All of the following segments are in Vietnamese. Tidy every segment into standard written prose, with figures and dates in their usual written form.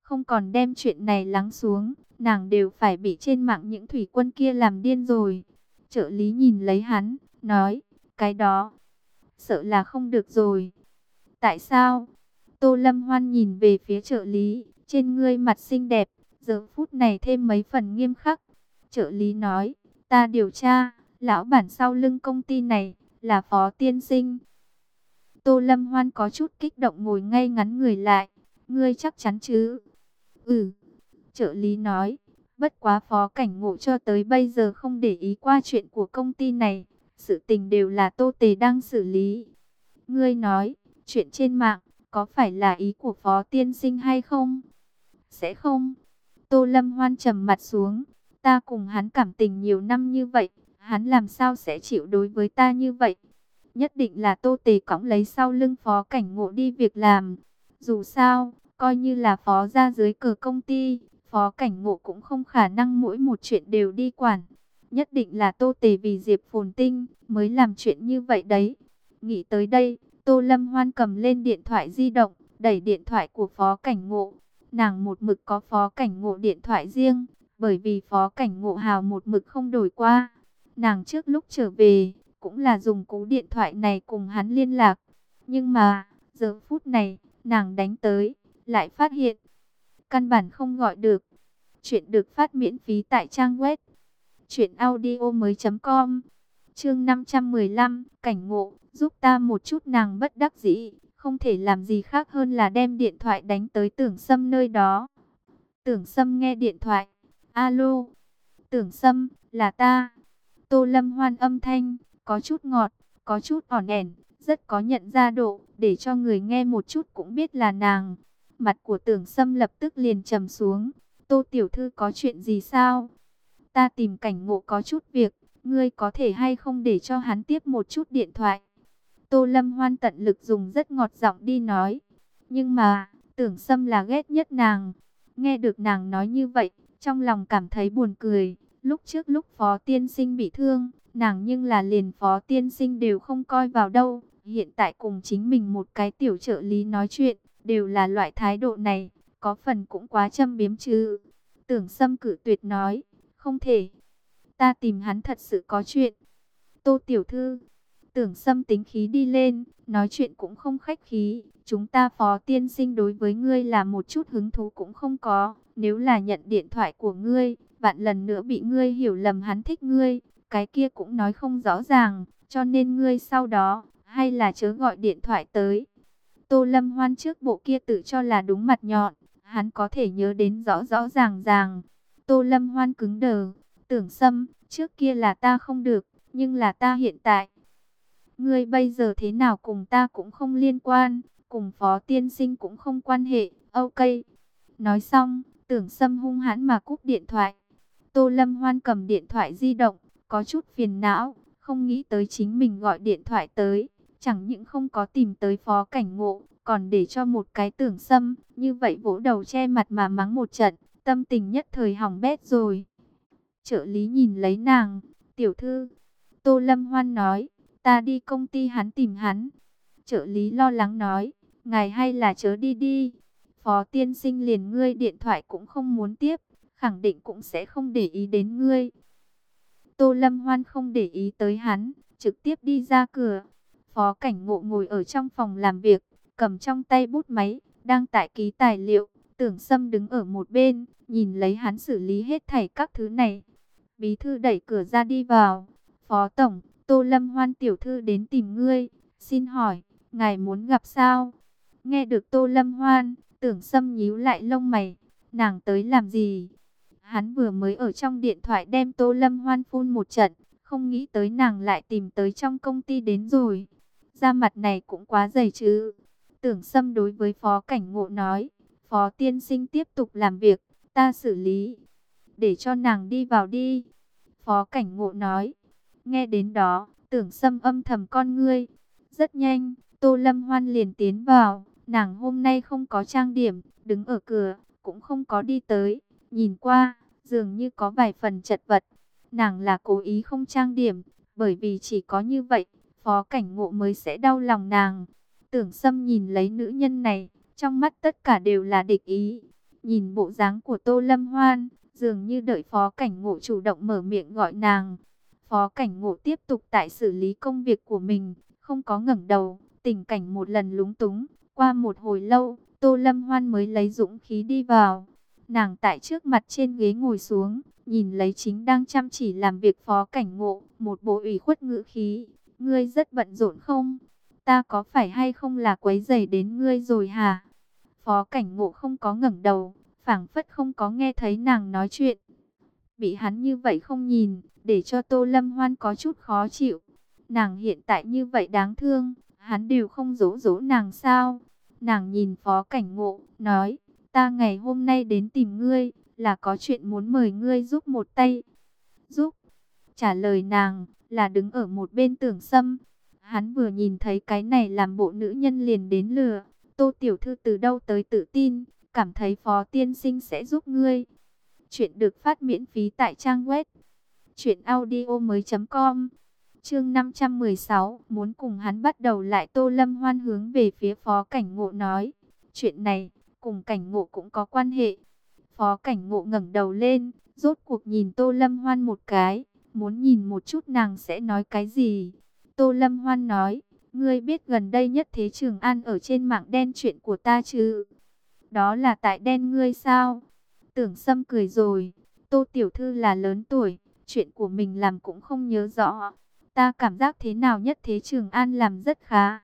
không còn đem chuyện này lắng xuống, nàng đều phải bị trên mạng những thủy quân kia làm điên rồi. Trợ lý nhìn lấy hắn, nói, cái đó, sợ là không được rồi. Tại sao? Tô Lâm Hoan nhìn về phía trợ lý, trên ngươi mặt xinh đẹp, giờ phút này thêm mấy phần nghiêm khắc. Trợ lý nói, ta điều tra, lão bản sau lưng công ty này, là Phó tiên sinh. Tô Lâm Hoan có chút kích động ngồi ngay ngắn người lại, ngươi chắc chắn chứ? Ừ, trợ lý nói, bất quá Phó Cảnh Ngộ cho tới bây giờ không để ý qua chuyện của công ty này, sự tình đều là Tô Tề đang xử lý. Ngươi nói, chuyện trên mạng, có phải là ý của Phó tiên sinh hay không? Sẽ không. Tô Lâm Hoan trầm mặt xuống, ta cùng hắn cảm tình nhiều năm như vậy, hắn làm sao sẽ chịu đối với ta như vậy? Nhất định là Tô Tề cõng lấy sau lưng Phó Cảnh Ngộ đi việc làm. Dù sao, coi như là phó ra dưới cờ công ty, Phó Cảnh Ngộ cũng không khả năng mỗi một chuyện đều đi quản. Nhất định là Tô Tề vì Diệp Phồn Tinh mới làm chuyện như vậy đấy. Nghĩ tới đây, Tô Lâm Hoan cầm lên điện thoại di động, đẩy điện thoại của Phó Cảnh Ngộ. Nàng một mực có Phó Cảnh Ngộ điện thoại riêng, bởi vì Phó Cảnh Ngộ hào một mực không đổi qua. Nàng trước lúc trở về, cũng là dùng cú điện thoại này cùng hắn liên lạc. Nhưng mà, giờ phút này, nàng đánh tới, lại phát hiện, căn bản không gọi được. Chuyện được phát miễn phí tại trang web truyệnaudiomoi.com. Chương 515, Cảnh Ngộ, giúp ta một chút. Nàng bất đắc dĩ, không thể làm gì khác hơn là đem điện thoại đánh tới Tưởng Sâm nơi đó. Tưởng Sâm nghe điện thoại, alo, Tưởng Sâm, là ta. Tô Lâm Hoan âm thanh, có chút ngọt, có chút ỏn ẻn, rất có nhận ra độ, để cho người nghe một chút cũng biết là nàng. Mặt của Tưởng Sâm lập tức liền trầm xuống. Tô tiểu thư có chuyện gì sao? Ta tìm Cảnh Ngộ có chút việc, ngươi có thể hay không để cho hắn tiếp một chút điện thoại? Tô Lâm Hoan tận lực dùng rất ngọt giọng đi nói. Nhưng mà, Tưởng Sâm là ghét nhất nàng. Nghe được nàng nói như vậy, trong lòng cảm thấy buồn cười. Lúc trước lúc Phó tiên sinh bị thương, nàng nhưng là liền Phó tiên sinh đều không coi vào đâu. Hiện tại cùng chính mình một cái tiểu trợ lý nói chuyện, đều là loại thái độ này, có phần cũng quá châm biếm chứ. Tưởng Sâm cự tuyệt nói, không thể, ta tìm hắn thật sự có chuyện. Tô tiểu thư, Tưởng Sâm tính khí đi lên, nói chuyện cũng không khách khí. Chúng ta Phó tiên sinh đối với ngươi là một chút hứng thú cũng không có. Nếu là nhận điện thoại của ngươi, vạn lần nữa bị ngươi hiểu lầm hắn thích ngươi, cái kia cũng nói không rõ ràng. Cho nên ngươi sau đó, hay là chớ gọi điện thoại tới. Tô Lâm Hoan trước bộ kia tự cho là đúng mặt nhọn, hắn có thể nhớ đến rõ rõ ràng ràng. Tô Lâm Hoan cứng đờ, Tưởng Sâm, trước kia là ta không được, nhưng là ta hiện tại. Ngươi bây giờ thế nào cùng ta cũng không liên quan, cùng Phó tiên sinh cũng không quan hệ, ok. Nói xong, Tưởng Sâm hung hãn mà cúp điện thoại. Tô Lâm Hoan cầm điện thoại di động, có chút phiền não, không nghĩ tới chính mình gọi điện thoại tới. Chẳng những không có tìm tới Phó Cảnh Ngộ, còn để cho một cái Tưởng Sâm, như vậy vỗ đầu che mặt mà mắng một trận, tâm tình nhất thời hỏng bét rồi. Trợ lý nhìn lấy nàng, tiểu thư, Tô Lâm Hoan nói, ta đi công ty hắn tìm hắn. Trợ lý lo lắng nói, ngài hay là chớ đi đi. Phó tiên sinh liền ngươi điện thoại cũng không muốn tiếp, khẳng định cũng sẽ không để ý đến ngươi. Tô Lâm Hoan không để ý tới hắn, trực tiếp đi ra cửa. Phó Cảnh Ngộ ngồi ở trong phòng làm việc, cầm trong tay bút máy, đang tải ký tài liệu. Tưởng Sâm đứng ở một bên, nhìn lấy hắn xử lý hết thảy các thứ này. Bí thư đẩy cửa ra đi vào. Phó Tổng, Tô Lâm Hoan tiểu thư đến tìm ngươi, xin hỏi, ngài muốn gặp sao? Nghe được Tô Lâm Hoan, Tưởng Sâm nhíu lại lông mày, nàng tới làm gì? Hắn vừa mới ở trong điện thoại đem Tô Lâm Hoan phun một trận, không nghĩ tới nàng lại tìm tới trong công ty đến rồi. Da mặt này cũng quá dày chứ. Tưởng Sâm đối với Phó Cảnh Ngộ nói, Phó tiên sinh tiếp tục làm việc, ta xử lý. Để cho nàng đi vào đi. Phó Cảnh Ngộ nói. Nghe đến đó, Tưởng Sâm âm thầm con ngươi. Rất nhanh, Tô Lâm Hoan liền tiến vào. Nàng hôm nay không có trang điểm, đứng ở cửa, cũng không có đi tới. Nhìn qua, dường như có vài phần chật vật. Nàng là cố ý không trang điểm, bởi vì chỉ có như vậy, Phó Cảnh Ngộ mới sẽ đau lòng nàng. Tưởng Sâm nhìn lấy nữ nhân này, trong mắt tất cả đều là địch ý. nhìn bộ dáng của Tô Lâm Hoan, dường như đợi Phó Cảnh Ngộ chủ động mở miệng gọi nàng. Phó Cảnh Ngộ tiếp tục tại xử lý công việc của mình, không có ngẩng đầu, tình cảnh một lần lúng túng. Qua một hồi lâu, Tô Lâm Hoan mới lấy dũng khí đi vào. Nàng tại trước mặt trên ghế ngồi xuống, nhìn lấy chính đang chăm chỉ làm việc Phó Cảnh Ngộ, một bộ ủy khuất ngữ khí. Ngươi rất bận rộn không? Ta có phải hay không là quấy rầy đến ngươi rồi hả? Phó Cảnh Ngộ không có ngẩng đầu, phảng phất không có nghe thấy nàng nói chuyện. Bị hắn như vậy không nhìn, để cho Tô Lâm Hoan có chút khó chịu. Nàng hiện tại như vậy đáng thương, hắn đều không dỗ dỗ nàng sao? Nàng nhìn Phó Cảnh Ngộ, nói, ta ngày hôm nay đến tìm ngươi, là có chuyện muốn mời ngươi giúp một tay. Giúp? Trả lời nàng, là đứng ở một bên Tưởng Sâm. Hắn vừa nhìn thấy cái này làm bộ nữ nhân liền đến lừa. Tô tiểu thư từ đâu tới tự tin, cảm thấy Phó tiên sinh sẽ giúp ngươi. Chuyện được phát miễn phí tại trang web truyệnaudiomoi.com. Chương 516, muốn cùng hắn bắt đầu lại. Tô Lâm Hoan hướng về phía Phó Cảnh Ngộ nói, chuyện này cùng Cảnh Ngộ cũng có quan hệ. Phó Cảnh Ngộ ngẩng đầu lên, rốt cuộc nhìn Tô Lâm Hoan một cái, muốn nhìn một chút nàng sẽ nói cái gì. Tô Lâm Hoan nói, ngươi biết gần đây Nhất Thế Trường An ở trên mạng đen chuyện của ta chứ? Đó là tại đen ngươi sao? Tưởng Sâm cười rồi, Tô tiểu thư là lớn tuổi, chuyện của mình làm cũng không nhớ rõ. Ta cảm giác thế nào Nhất Thế Trường An làm rất khá.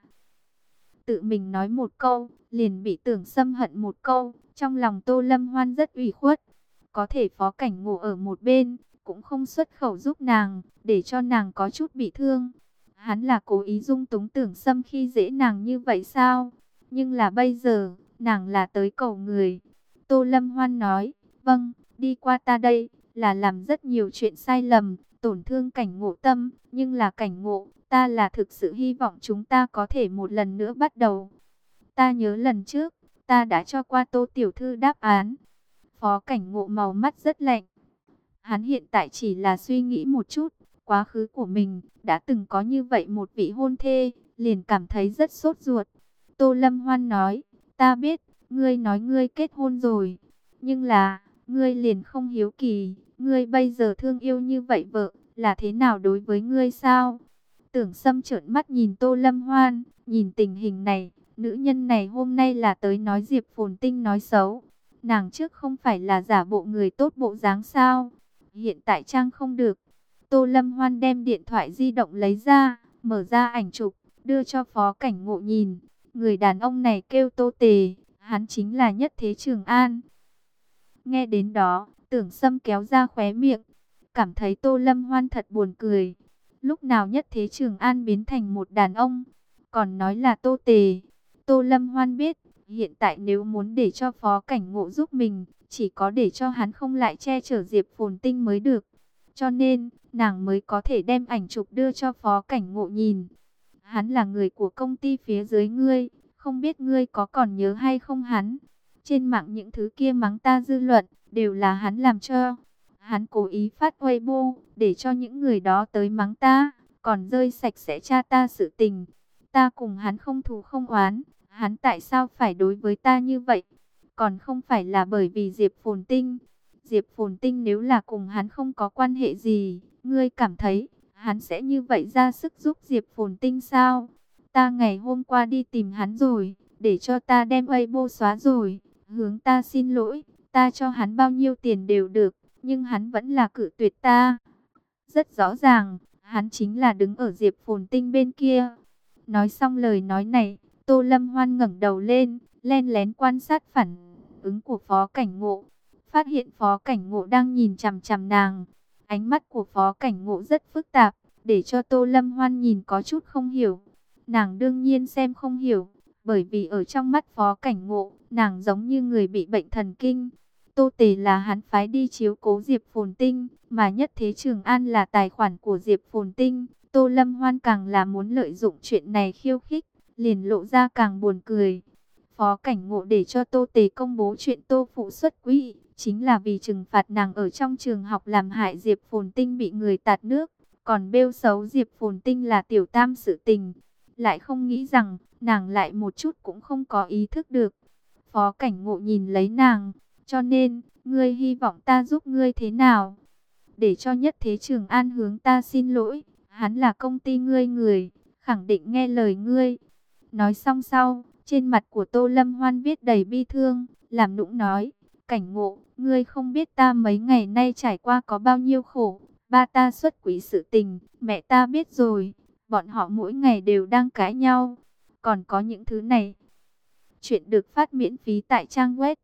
Tự mình nói một câu, liền bị Tưởng Sâm hận một câu, trong lòng Tô Lâm Hoan rất ủy khuất. Có thể Phó Cảnh Ngộ ở một bên, cũng không xuất khẩu giúp nàng, để cho nàng có chút bị thương. Hắn là cố ý dung túng Tưởng Sâm khi dễ nàng như vậy sao? Nhưng là bây giờ, nàng là tới cầu người. Tô Lâm Hoan nói, vâng, đi qua ta đây, là làm rất nhiều chuyện sai lầm, tổn thương Cảnh Ngộ tâm, nhưng là Cảnh Ngộ, ta là thực sự hy vọng chúng ta có thể một lần nữa bắt đầu. Ta nhớ lần trước, ta đã cho qua Tô tiểu thư đáp án. Phó Cảnh Ngộ màu mắt rất lạnh. Hắn hiện tại chỉ là suy nghĩ một chút, quá khứ của mình đã từng có như vậy một vị hôn thê, liền cảm thấy rất sốt ruột. Tô Lâm Hoan nói, ta biết, ngươi nói ngươi kết hôn rồi, nhưng là, ngươi liền không hiếu kỳ, ngươi bây giờ thương yêu như vậy vợ, là thế nào đối với ngươi sao? Tưởng Sâm trợn mắt nhìn Tô Lâm Hoan, nhìn tình hình này, nữ nhân này hôm nay là tới nói Diệp Phồn Tinh nói xấu. Nàng trước không phải là giả bộ người tốt bộ dáng sao? Hiện tại trang không được. Tô Lâm Hoan đem điện thoại di động lấy ra, mở ra ảnh chụp, đưa cho Phó Cảnh Ngộ nhìn. Người đàn ông này kêu Tô Tề, hắn chính là Nhất Thế Trường An. Nghe đến đó, Tưởng Sâm kéo ra khóe miệng, cảm thấy Tô Lâm Hoan thật buồn cười. Lúc nào Nhất Thế Trường An biến thành một đàn ông, còn nói là Tô Tề. Tô Lâm Hoan biết, hiện tại nếu muốn để cho Phó Cảnh Ngộ giúp mình, chỉ có để cho hắn không lại che chở Diệp Phồn Tinh mới được. Cho nên, nàng mới có thể đem ảnh chụp đưa cho Phó Cảnh Ngộ nhìn. Hắn là người của công ty phía dưới ngươi, không biết ngươi có còn nhớ hay không hắn. Trên mạng những thứ kia mắng ta dư luận, đều là hắn làm cho. Hắn cố ý phát Weibo, để cho những người đó tới mắng ta, còn rơi sạch sẽ cha ta sự tình. Ta cùng hắn không thù không oán, hắn tại sao phải đối với ta như vậy? Còn không phải là bởi vì Diệp Phồn Tinh. Diệp Phồn Tinh nếu là cùng hắn không có quan hệ gì, ngươi cảm thấy hắn sẽ như vậy ra sức giúp Diệp Phồn Tinh sao? Ta ngày hôm qua đi tìm hắn rồi, để cho ta đem Weibo xóa rồi, hướng ta xin lỗi, ta cho hắn bao nhiêu tiền đều được, nhưng hắn vẫn là cự tuyệt ta. Rất rõ ràng, hắn chính là đứng ở Diệp Phồn Tinh bên kia. Nói xong lời nói này, Tô Lâm Hoan ngẩng đầu lên, len lén quan sát phản ứng của Phó Cảnh Ngộ. Phát hiện Phó Cảnh Ngộ đang nhìn chằm chằm nàng. Ánh mắt của Phó Cảnh Ngộ rất phức tạp, để cho Tô Lâm Hoan nhìn có chút không hiểu. Nàng đương nhiên xem không hiểu, bởi vì ở trong mắt Phó Cảnh Ngộ, nàng giống như người bị bệnh thần kinh. Tô Tề là hắn phái đi chiếu cố Diệp Phồn Tinh, mà Nhất Thế Trường An là tài khoản của Diệp Phồn Tinh. Tô Lâm Hoan càng là muốn lợi dụng chuyện này khiêu khích, liền lộ ra càng buồn cười. Phó Cảnh Ngộ để cho Tô Tề công bố chuyện Tô Phụ xuất quỹ, chính là vì trừng phạt nàng ở trong trường học làm hại Diệp Phồn Tinh bị người tạt nước, còn bêu xấu Diệp Phồn Tinh là tiểu tam sự tình. Lại không nghĩ rằng, nàng lại một chút cũng không có ý thức được. Phó Cảnh Ngộ nhìn lấy nàng, Cho nên, ngươi hy vọng ta giúp ngươi thế nào? Để cho Nhất Thế Trường An hướng ta xin lỗi, hắn là công ty ngươi người, khẳng định nghe lời ngươi. Nói xong sau, trên mặt của Tô Lâm Hoan viết đầy bi thương, làm nũng nói, Cảnh Ngộ, ngươi không biết ta mấy ngày nay trải qua có bao nhiêu khổ. Ba ta xuất quỹ sự tình, mẹ ta biết rồi, bọn họ mỗi ngày đều đang cãi nhau. Còn có những thứ này. Chuyện được phát miễn phí tại trang web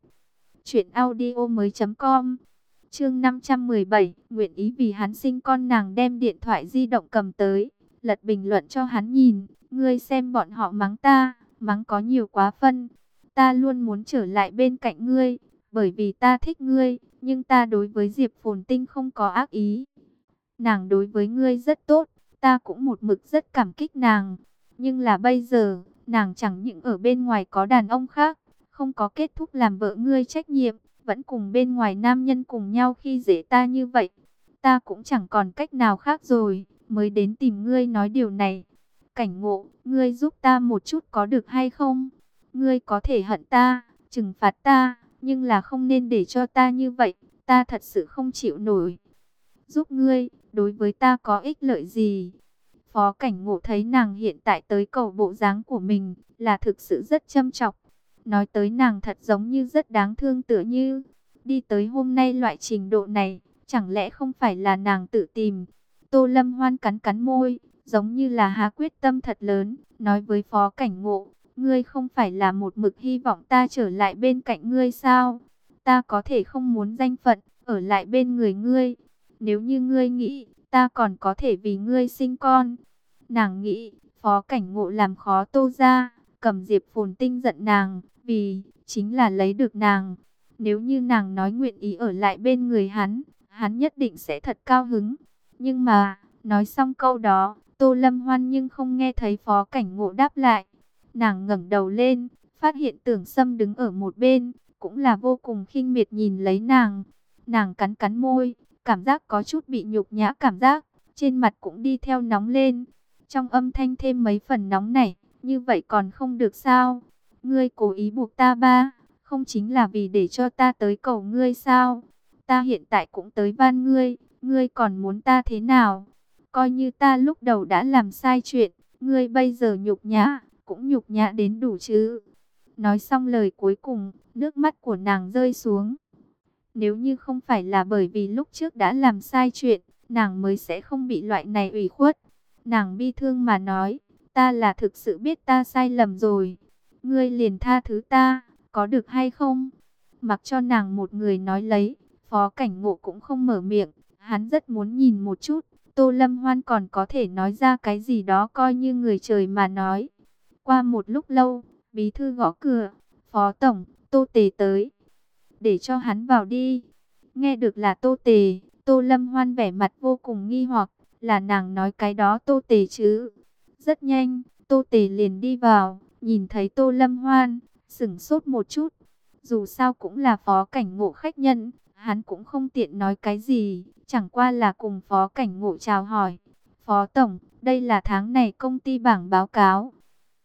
truyệnaudiomoi.com. Chương 517, nguyện ý vì hắn sinh con. Nàng đem điện thoại di động cầm tới, lật bình luận cho hắn nhìn, ngươi xem bọn họ mắng ta, mắng có nhiều quá phân. Ta luôn muốn trở lại bên cạnh ngươi, bởi vì ta thích ngươi, nhưng ta đối với Diệp Phồn Tinh không có ác ý. Nàng đối với ngươi rất tốt, ta cũng một mực rất cảm kích nàng. Nhưng là bây giờ, nàng chẳng những ở bên ngoài có đàn ông khác, không có kết thúc làm vợ ngươi trách nhiệm, vẫn cùng bên ngoài nam nhân cùng nhau khi dễ ta như vậy. Ta cũng chẳng còn cách nào khác rồi, mới đến tìm ngươi nói điều này. Cảnh Ngộ, ngươi giúp ta một chút có được hay không? Ngươi có thể hận ta, trừng phạt ta, nhưng là không nên để cho ta như vậy, ta thật sự không chịu nổi. Giúp ngươi, đối với ta có ích lợi gì? Phó Cảnh Ngộ thấy nàng hiện tại tới cầu bộ dáng của mình là thực sự rất châm chọc. Nói tới nàng thật giống như rất đáng thương, tựa như đi tới hôm nay loại trình độ này, chẳng lẽ không phải là nàng tự tìm. Tô Lâm Hoan cắn cắn môi, giống như là hạ quyết tâm thật lớn, nói với Phó Cảnh Ngộ, ngươi không phải là một mực hy vọng ta trở lại bên cạnh ngươi sao? Ta có thể không muốn danh phận, ở lại bên người ngươi. Nếu như ngươi nghĩ, ta còn có thể vì ngươi sinh con. Nàng nghĩ, Phó Cảnh Ngộ làm khó Tô gia, cầm Diệp Phồn Tinh giận nàng, vì chính là lấy được nàng. Nếu như nàng nói nguyện ý ở lại bên người hắn, hắn nhất định sẽ thật cao hứng. Nhưng mà, nói xong câu đó, Tô Lâm Hoan nhưng không nghe thấy Phó Cảnh Ngộ đáp lại. Nàng ngẩng đầu lên, phát hiện Tưởng Sâm đứng ở một bên, cũng là vô cùng khinh miệt nhìn lấy nàng. Nàng cắn cắn môi, cảm giác có chút bị nhục nhã cảm giác, trên mặt cũng đi theo nóng lên. Trong âm thanh thêm mấy phần nóng nảy, như vậy còn không được sao? Ngươi cố ý buộc ta ba, không chính là vì để cho ta tới cầu ngươi sao? Ta hiện tại cũng tới van ngươi, ngươi còn muốn ta thế nào? Coi như ta lúc đầu đã làm sai chuyện, ngươi bây giờ nhục nhã, cũng nhục nhã đến đủ chứ? Nói xong lời cuối cùng, nước mắt của nàng rơi xuống. Nếu như không phải là bởi vì lúc trước đã làm sai chuyện, nàng mới sẽ không bị loại này ủy khuất. Nàng bi thương mà nói, ta là thực sự biết ta sai lầm rồi. Ngươi liền tha thứ ta, có được hay không? Mặc cho nàng một người nói lấy, Phó Cảnh Ngộ cũng không mở miệng. Hắn rất muốn nhìn một chút, Tô Lâm Hoan còn có thể nói ra cái gì đó coi như người trời mà nói. Qua một lúc lâu, bí thư gõ cửa, Phó Tổng, Tô Tề tới. Để cho hắn vào đi. Nghe được là Tô Tề, Tô Lâm Hoan vẻ mặt vô cùng nghi hoặc, là nàng nói cái đó Tô Tề chứ. Rất nhanh, Tô Tề liền đi vào, nhìn thấy Tô Lâm Hoan, sững sốt một chút. Dù sao cũng là Phó Cảnh Ngộ khách nhân, hắn cũng không tiện nói cái gì, chẳng qua là cùng Phó Cảnh Ngộ chào hỏi. Phó Tổng, đây là tháng này công ty bảng báo cáo.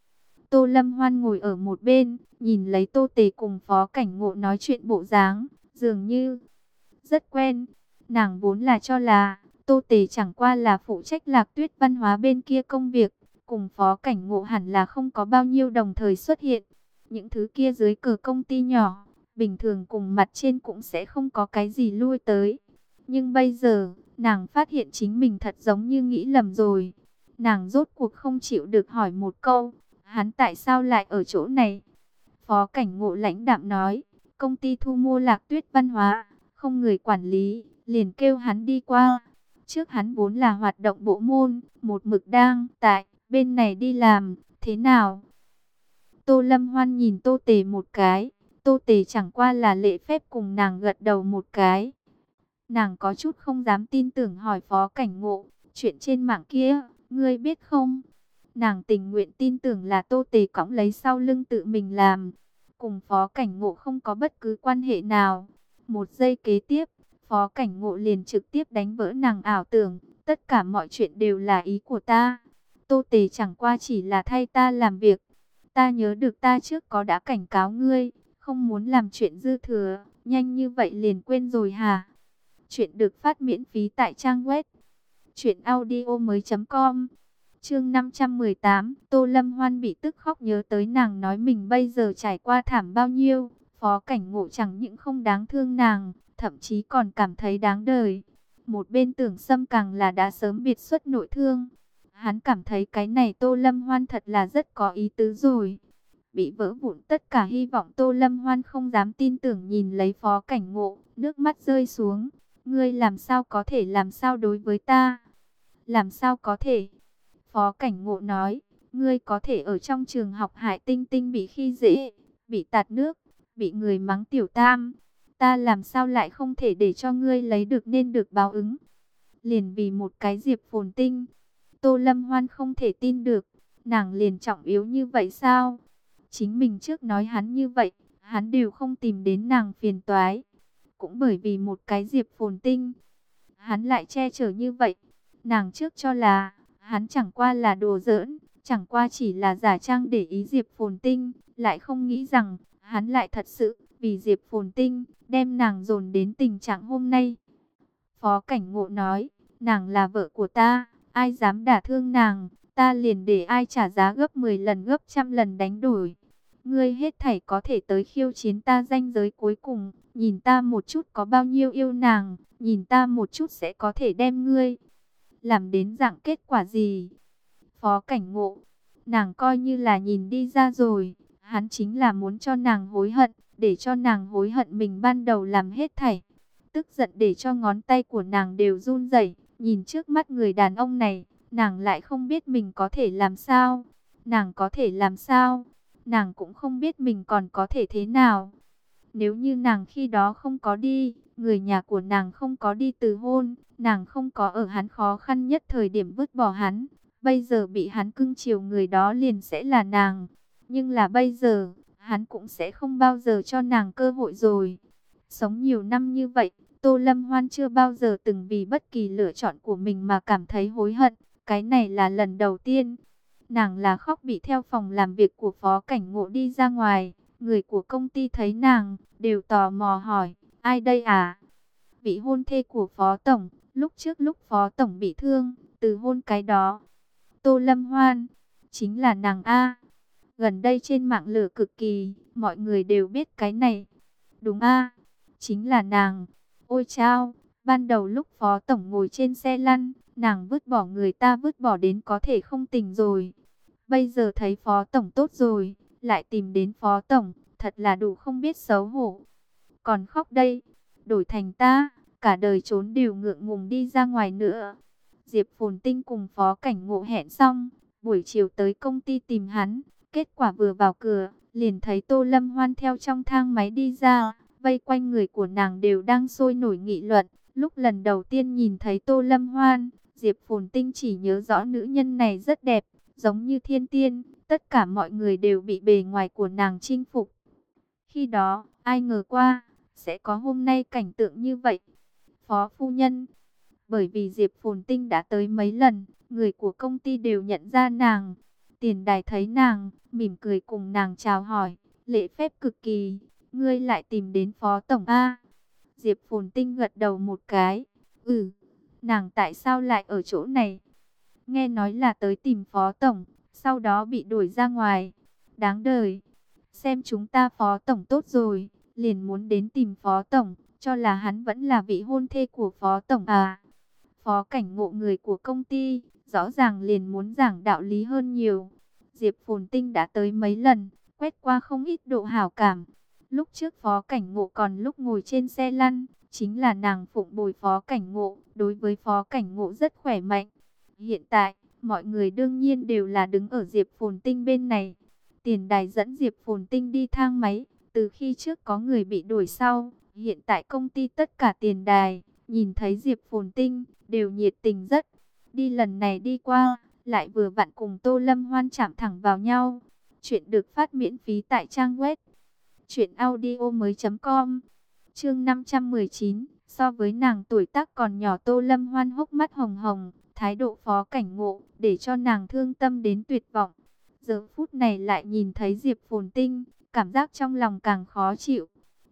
Tô Lâm Hoan ngồi ở một bên, nhìn lấy Tô Tề cùng Phó Cảnh Ngộ nói chuyện bộ dáng, dường như rất quen. Nàng vốn là cho là Tô Tề chẳng qua là phụ trách Lạc Tuyết văn hóa bên kia công việc, cùng Phó Cảnh Ngộ hẳn là không có bao nhiêu đồng thời xuất hiện. Những thứ kia dưới cờ công ty nhỏ, bình thường cùng mặt trên cũng sẽ không có cái gì lui tới. Nhưng bây giờ, nàng phát hiện chính mình thật giống như nghĩ lầm rồi. Nàng rốt cuộc không chịu được hỏi một câu, hắn tại sao lại ở chỗ này? Phó Cảnh Ngộ lãnh đạm nói, công ty thu mua Lạc Tuyết văn hóa, không người quản lý, liền kêu hắn đi qua. Trước hắn vốn là hoạt động bộ môn, một mực đang tại bên này đi làm, thế nào? Tô Lâm Hoan nhìn Tô Tề một cái, Tô Tề chẳng qua là lễ phép cùng nàng gật đầu một cái. Nàng có chút không dám tin tưởng hỏi Phó Cảnh Ngộ, chuyện trên mạng kia, ngươi biết không? Nàng tình nguyện tin tưởng là Tô Tề cõng lấy sau lưng tự mình làm, cùng Phó Cảnh Ngộ không có bất cứ quan hệ nào. Một giây kế tiếp, Phó Cảnh Ngộ liền trực tiếp đánh vỡ nàng ảo tưởng, tất cả mọi chuyện đều là ý của ta. Tô Tề chẳng qua chỉ là thay ta làm việc. Ta nhớ được ta trước có đã cảnh cáo ngươi, không muốn làm chuyện dư thừa, Nhanh như vậy liền quên rồi hả? Chuyện được phát miễn phí tại trang web truyệnaudiomoi.com. Chương 518, Tô Lâm Hoan bị tức khóc nhớ tới nàng nói mình bây giờ trải qua thảm bao nhiêu. Phó Cảnh Ngộ chẳng những không đáng thương nàng, thậm chí còn cảm thấy đáng đời. Một bên Tưởng Sâm càng là đã sớm biệt xuất nội thương. Hắn cảm thấy cái này Tô Lâm Hoan thật là rất có ý tứ rồi. Bị vỡ vụn tất cả hy vọng, Tô Lâm Hoan không dám tin tưởng nhìn lấy Phó Cảnh Ngộ, nước mắt rơi xuống. Ngươi làm sao có thể làm sao đối với ta? Làm sao có thể? Phó Cảnh Ngộ nói, ngươi có thể ở trong trường học hại Tinh Tinh bị khi dễ, bị tạt nước, bị người mắng tiểu tam. Ta làm sao lại không thể để cho ngươi lấy được nên được báo ứng? Liền vì một cái Diệp Phồn Tinh. Tô Lâm Hoan không thể tin được, nàng liền trọng yếu như vậy sao? Chính mình trước nói hắn như vậy, hắn đều không tìm đến nàng phiền toái. Cũng bởi vì một cái Diệp Phồn Tinh, hắn lại che chở như vậy. Nàng trước cho là hắn chẳng qua là đùa giỡn, chẳng qua chỉ là giả trang để ý Diệp Phồn Tinh, lại không nghĩ rằng hắn lại thật sự vì Diệp Phồn Tinh đem nàng dồn đến tình trạng hôm nay. Phó Cảnh Ngộ nói, nàng là vợ của ta, ai dám đả thương nàng, ta liền để ai trả giá gấp 10 lần gấp trăm lần đánh đổi. Ngươi hết thảy có thể tới khiêu chiến ta ranh giới cuối cùng, nhìn ta một chút có bao nhiêu yêu nàng, nhìn ta một chút sẽ có thể đem ngươi làm đến dạng kết quả gì? Phó Cảnh Ngộ, nàng coi như là nhìn đi ra rồi, hắn chính là muốn cho nàng hối hận, để cho nàng hối hận mình ban đầu làm hết thảy. Tức giận để cho ngón tay của nàng đều run rẩy, nhìn trước mắt người đàn ông này, nàng lại không biết mình có thể làm sao. Nàng có thể làm sao? Nàng cũng không biết mình còn có thể thế nào. Nếu như nàng khi đó không có đi, người nhà của nàng không có đi từ hôn, nàng không có ở hắn khó khăn nhất thời điểm vứt bỏ hắn, bây giờ bị hắn cưng chiều người đó liền sẽ là nàng. Nhưng là bây giờ, hắn cũng sẽ không bao giờ cho nàng cơ hội rồi. Sống nhiều năm như vậy, Tô Lâm Hoan chưa bao giờ từng vì bất kỳ lựa chọn của mình mà cảm thấy hối hận. Cái này là lần đầu tiên. Nàng là khóc bị theo phòng làm việc của Phó Cảnh Ngộ đi ra ngoài. Người của công ty thấy nàng, đều tò mò hỏi, ai đây à? Vị hôn thê của Phó Tổng, lúc trước lúc Phó Tổng bị thương, từ hôn cái đó. Tô Lâm Hoan, chính là nàng A. Gần đây trên mạng lửa cực kỳ, mọi người đều biết cái này. Đúng A, chính là nàng. Ôi chao, ban đầu lúc Phó Tổng ngồi trên xe lăn, nàng vứt bỏ người ta vứt bỏ đến có thể không tỉnh rồi. Bây giờ thấy Phó Tổng tốt rồi, lại tìm đến Phó Tổng, thật là đủ không biết xấu hổ. Còn khóc đây, đổi thành ta, cả đời trốn đều ngượng ngùng đi ra ngoài nữa. Diệp Phồn Tinh cùng Phó Cảnh Ngộ hẹn xong, buổi chiều tới công ty tìm hắn. Kết quả vừa vào cửa, liền thấy Tô Lâm Hoan theo trong thang máy đi ra. Vây quanh người của nàng đều đang sôi nổi nghị luận. Lúc lần đầu tiên nhìn thấy Tô Lâm Hoan, Diệp Phồn Tinh chỉ nhớ rõ nữ nhân này rất đẹp, giống như thiên tiên. Tất cả mọi người đều bị bề ngoài của nàng chinh phục. Khi đó, ai ngờ qua, sẽ có hôm nay cảnh tượng như vậy. Phó phu nhân, bởi vì Diệp Phồn Tinh đã tới mấy lần, người của công ty đều nhận ra nàng. Tiền Đài thấy nàng, mỉm cười cùng nàng chào hỏi, lễ phép cực kỳ. Ngươi lại tìm đến Phó Tổng A? Diệp Phồn Tinh gật đầu một cái. Ừ, nàng tại sao lại ở chỗ này? Nghe nói là tới tìm Phó Tổng, sau đó bị đuổi ra ngoài. Đáng đời. Xem chúng ta Phó Tổng tốt rồi, liền muốn đến tìm Phó Tổng, cho là hắn vẫn là vị hôn thê của Phó Tổng à. Phó Cảnh Ngộ người của công ty, rõ ràng liền muốn giảng đạo lý hơn nhiều. Diệp Phồn Tinh đã tới mấy lần, quét qua không ít độ hảo cảm. Lúc trước Phó Cảnh Ngộ còn lúc ngồi trên xe lăn, chính là nàng phụng bồi Phó Cảnh Ngộ, đối với Phó Cảnh Ngộ rất khỏe mạnh. Hiện tại, mọi người đương nhiên đều là đứng ở Diệp Phồn Tinh bên này. Tiền Đài dẫn Diệp Phồn Tinh đi thang máy, từ khi trước có người bị đuổi sau, hiện tại công ty tất cả Tiền Đài, nhìn thấy Diệp Phồn Tinh, đều nhiệt tình rất. Đi lần này đi qua, lại vừa vặn cùng Tô Lâm Hoan chạm thẳng vào nhau. Chuyện được phát miễn phí tại trang web truyệnaudiomoi.com. Chương 519, so với nàng tuổi tác còn nhỏ, Tô Lâm Hoan hốc mắt hồng hồng, thái độ Phó Cảnh Ngộ để cho nàng thương tâm đến tuyệt vọng. Giờ phút này lại nhìn thấy Diệp Phồn Tinh, cảm giác trong lòng càng khó chịu.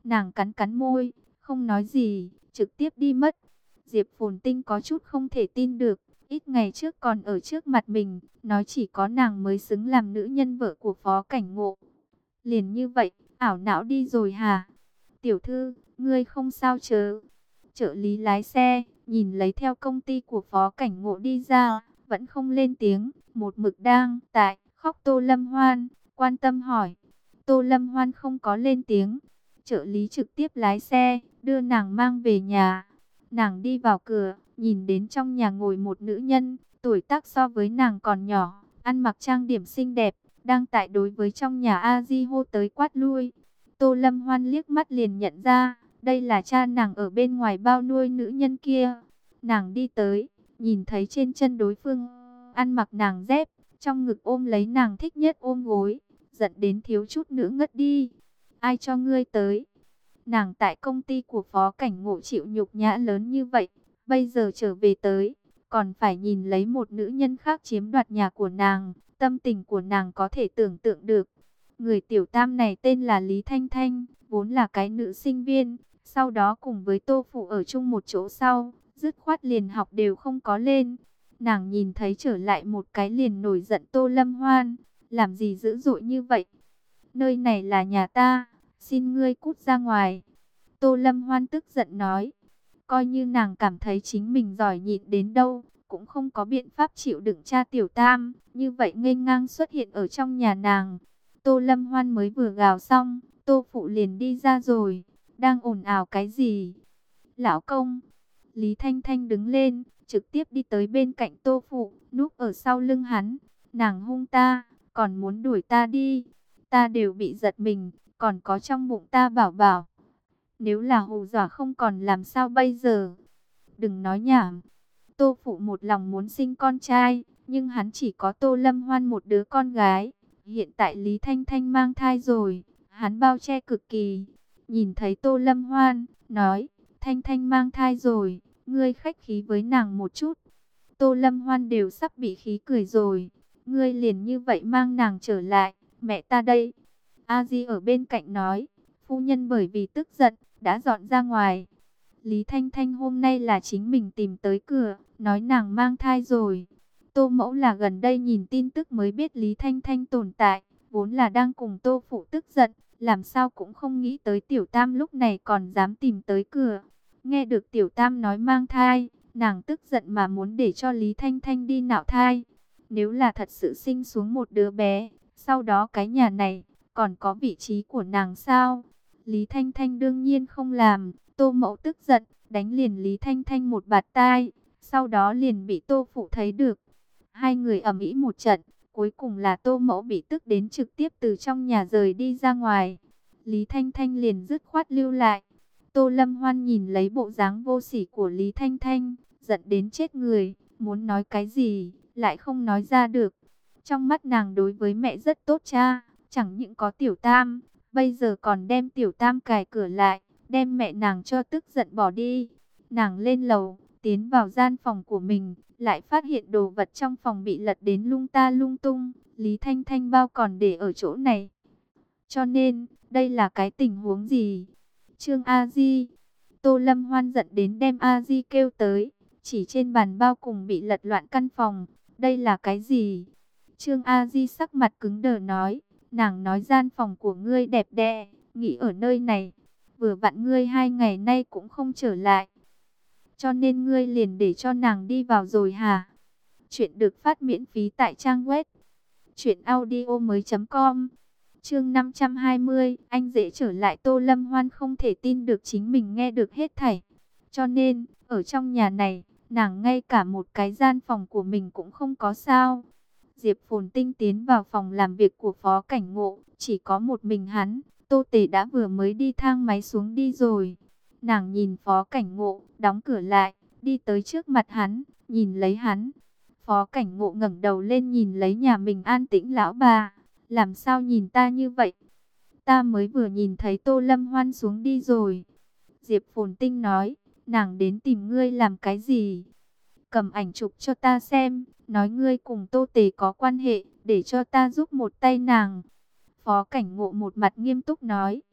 Nàng cắn cắn môi, không nói gì, trực tiếp đi mất. Diệp Phồn Tinh có chút không thể tin được, ít ngày trước còn ở trước mặt mình, nói chỉ có nàng mới xứng làm nữ nhân vợ của Phó Cảnh Ngộ. Liền như vậy, ảo não đi rồi hả? Tiểu thư, ngươi không sao chớ? Trợ lý lái xe, nhìn lấy theo công ty của Phó Cảnh Ngộ đi ra, vẫn không lên tiếng, một mực đang tại khóc. Tô Lâm Hoan quan tâm hỏi. Tô Lâm Hoan không có lên tiếng. Trợ lý trực tiếp lái xe, đưa nàng mang về nhà. Nàng đi vào cửa, nhìn đến trong nhà ngồi một nữ nhân, tuổi tác so với nàng còn nhỏ, ăn mặc trang điểm xinh đẹp, đang tại đối với trong nhà A Di hô tới quát lui. Tô Lâm Hoan liếc mắt liền nhận ra, đây là cha nàng ở bên ngoài bao nuôi nữ nhân kia. Nàng đi tới, nhìn thấy trên chân đối phương ăn mặc nàng dép, trong ngực ôm lấy nàng thích nhất ôm gối, giận đến thiếu chút nữa ngất đi. Ai cho ngươi tới? Nàng tại công ty của Phó Cảnh Ngộ chịu nhục nhã lớn như vậy, bây giờ trở về tới, còn phải nhìn lấy một nữ nhân khác chiếm đoạt nhà của nàng, tâm tình của nàng có thể tưởng tượng được. Người tiểu tam này tên là Lý Thanh Thanh, vốn là cái nữ sinh viên, sau đó cùng với Tô Phụ ở chung một chỗ sau, dứt khoát liền học đều không có lên. Nàng nhìn thấy trở lại một cái liền nổi giận Tô Lâm Hoan, làm gì dữ dội như vậy? Nơi này là nhà ta, xin ngươi cút ra ngoài. Tô Lâm Hoan tức giận nói, coi như nàng cảm thấy chính mình giỏi nhịn đến đâu, cũng không có biện pháp chịu đựng cha tiểu tam, như vậy nghênh ngang xuất hiện ở trong nhà nàng. Tô Lâm Hoan mới vừa gào xong, Tô Phụ liền đi ra rồi, đang ồn ào cái gì? Lão công, Lý Thanh Thanh đứng lên, trực tiếp đi tới bên cạnh Tô Phụ, núp ở sau lưng hắn. Nàng hung ta, còn muốn đuổi ta đi. Ta đều bị giật mình, còn có trong bụng ta bảo bảo. Nếu là hù dọa không còn làm sao bây giờ? Đừng nói nhảm. Tô Phụ một lòng muốn sinh con trai, nhưng hắn chỉ có Tô Lâm Hoan một đứa con gái. Hiện tại Lý Thanh Thanh mang thai rồi, hắn bao che cực kỳ. Nhìn thấy Tô Lâm Hoan, nói, Thanh Thanh mang thai rồi, ngươi khách khí với nàng một chút. Tô Lâm Hoan đều sắp bị khí cười rồi. Ngươi liền như vậy mang nàng trở lại, mẹ ta đây. A Di ở bên cạnh nói, phu nhân bởi vì tức giận, đã dọn ra ngoài. Lý Thanh Thanh hôm nay là chính mình tìm tới cửa, nói nàng mang thai rồi. Tô Mẫu là gần đây nhìn tin tức mới biết Lý Thanh Thanh tồn tại, vốn là đang cùng Tô Phụ tức giận, làm sao cũng không nghĩ tới Tiểu Tam lúc này còn dám tìm tới cửa. Nghe được Tiểu Tam nói mang thai, nàng tức giận mà muốn để cho Lý Thanh Thanh đi nạo thai. Nếu là thật sự sinh xuống một đứa bé, sau đó cái nhà này còn có vị trí của nàng sao? Lý Thanh Thanh đương nhiên không làm. Tô Mẫu tức giận, đánh liền Lý Thanh Thanh một bạt tai, sau đó liền bị Tô Phụ thấy được. Hai người ầm ĩ một trận, cuối cùng là Tô Mẫu bị tức đến trực tiếp từ trong nhà rời đi ra ngoài. Lý Thanh Thanh liền dứt khoát lưu lại. Tô Lâm Hoan nhìn lấy bộ dáng vô sỉ của Lý Thanh Thanh, giận đến chết người, muốn nói cái gì, lại không nói ra được. Trong mắt nàng đối với mẹ rất tốt cha, chẳng những có Tiểu Tam, bây giờ còn đem Tiểu Tam cài cửa lại, đem mẹ nàng cho tức giận bỏ đi. Nàng lên lầu, tiến vào gian phòng của mình, lại phát hiện đồ vật trong phòng bị lật đến lung ta lung tung. Lý Thanh Thanh bao còn để ở chỗ này. Cho nên, đây là cái tình huống gì? Trương A Di, Tô Lâm Hoan giận đến đem A Di kêu tới, chỉ trên bàn bao cùng bị lật loạn căn phòng. Đây là cái gì? Trương A Di sắc mặt cứng đờ nói, nàng nói gian phòng của ngươi đẹp đẽ, nghĩ ở nơi này. Vừa vặn ngươi 2 ngày nay cũng không trở lại, cho nên ngươi liền để cho nàng đi vào rồi hả? Chuyện được phát miễn phí tại trang web truyệnaudiomoi.com. Chương 520, anh dễ trở lại. Tô Lâm Hoan không thể tin được chính mình nghe được hết thảy. Cho nên, ở trong nhà này, nàng ngay cả một cái gian phòng của mình cũng không có sao. Diệp Phồn Tinh tiến vào phòng làm việc của Phó Cảnh Ngộ, chỉ có một mình hắn. Tô Tề đã vừa mới đi thang máy xuống đi rồi. Nàng nhìn Phó Cảnh Ngộ, đóng cửa lại, đi tới trước mặt hắn, nhìn lấy hắn. Phó Cảnh Ngộ ngẩng đầu lên nhìn lấy nhà mình an tĩnh lão bà. Làm sao nhìn ta như vậy? Ta mới vừa nhìn thấy Tô Lâm Hoan xuống đi rồi. Diệp Phồn Tinh nói, nàng đến tìm ngươi làm cái gì? Cầm ảnh chụp cho ta xem, nói ngươi cùng Tô Tề có quan hệ, để cho ta giúp một tay nàng. Phó Cảnh Ngộ một mặt nghiêm túc nói,